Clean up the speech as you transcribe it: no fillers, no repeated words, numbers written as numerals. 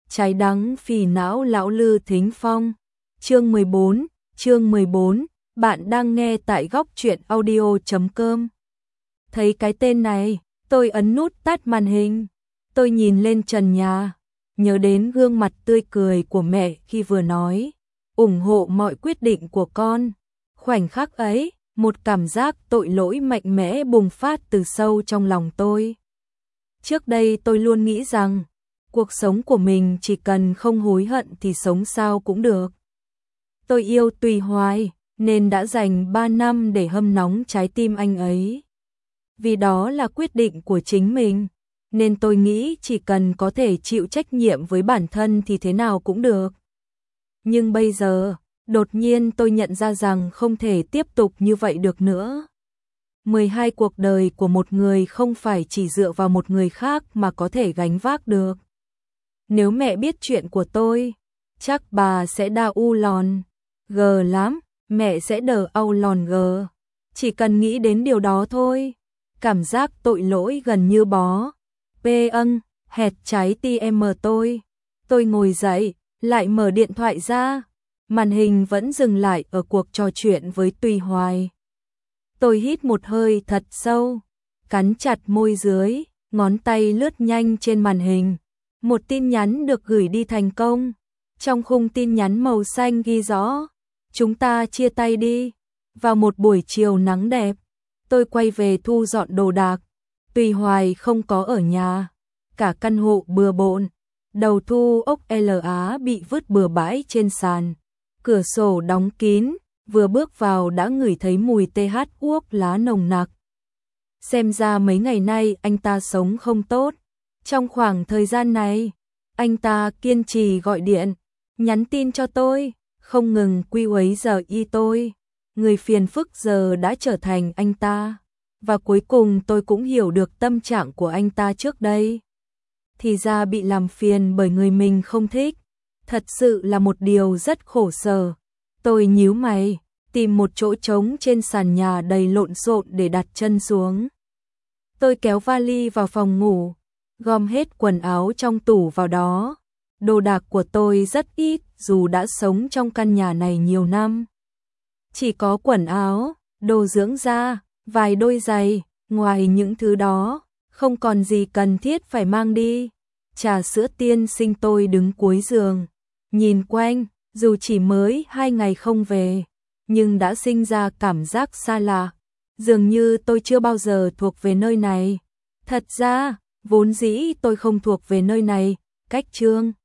Trái đắng phì não lão lư thính phong. Chương 14, bạn đang nghe tại góc truyện audio.com. Thấy cái tên này, tôi ấn nút tắt màn hình. Tôi nhìn lên trần nhà, nhớ đến gương mặt tươi cười của mẹ khi vừa nói, ủng hộ mọi quyết định của con. Khoảnh khắc ấy, một cảm giác tội lỗi mạnh mẽ bùng phát từ sâu trong lòng tôi. Trước đây tôi luôn nghĩ rằng, cuộc sống của mình chỉ cần không hối hận thì sống sao cũng được. Tôi yêu Tùy Hoài, nên đã dành 3 năm để hâm nóng trái tim anh ấy. Vì đó là quyết định của chính mình, nên tôi nghĩ chỉ cần có thể chịu trách nhiệm với bản thân thì thế nào cũng được. Nhưng bây giờ, đột nhiên tôi nhận ra rằng không thể tiếp tục như vậy được nữa. 12 cuộc đời của một người không phải chỉ dựa vào một người khác mà có thể gánh vác được. Nếu mẹ biết chuyện của tôi, chắc bà sẽ đau u lòn gờ lắm, mẹ sẽ đờ au lòn gờ. Chỉ cần nghĩ đến điều đó thôi, cảm giác tội lỗi gần như bó hẹt trái tim tôi. Tôi ngồi dậy, lại mở điện thoại ra, màn hình vẫn dừng lại ở cuộc trò chuyện với Tùy Hoài. Tôi hít một hơi thật sâu, cắn chặt môi dưới, ngón tay lướt nhanh trên màn hình. Một tin nhắn được gửi đi thành công. Trong khung tin nhắn màu xanh ghi rõ, chúng ta chia tay đi. Vào một buổi chiều nắng đẹp, tôi quay về thu dọn đồ đạc. Tùy Hoài không có ở nhà. Cả căn hộ bừa bộn. Đầu thu ốc LA bị vứt bừa bãi trên sàn. Cửa sổ đóng kín, vừa bước vào đã ngửi thấy mùi TH uốc lá nồng nặc. Xem ra mấy ngày nay anh ta sống không tốt. Trong khoảng thời gian này, anh ta kiên trì gọi điện, nhắn tin cho tôi, không ngừng quy uấy giờ y tôi. Người phiền phức giờ đã trở thành anh ta. Và cuối cùng tôi cũng hiểu được tâm trạng của anh ta trước đây. Thì ra bị làm phiền bởi người mình không thích, thật sự là một điều rất khổ sở. Tôi nhíu mày, tìm một chỗ trống trên sàn nhà đầy lộn xộn để đặt chân xuống. Tôi kéo vali vào phòng ngủ, gom hết quần áo trong tủ vào đó. Đồ đạc của tôi rất ít dù đã sống trong căn nhà này nhiều năm. Chỉ có quần áo, đồ dưỡng da, vài đôi giày, ngoài những thứ đó, không còn gì cần thiết phải mang đi. Trà sữa tiên sinh tôi đứng cuối giường, nhìn quanh, dù chỉ mới 2 ngày không về, nhưng đã sinh ra cảm giác xa lạ. Dường như tôi chưa bao giờ thuộc về nơi này. Thật ra, vốn dĩ tôi không thuộc về nơi này, cách Trương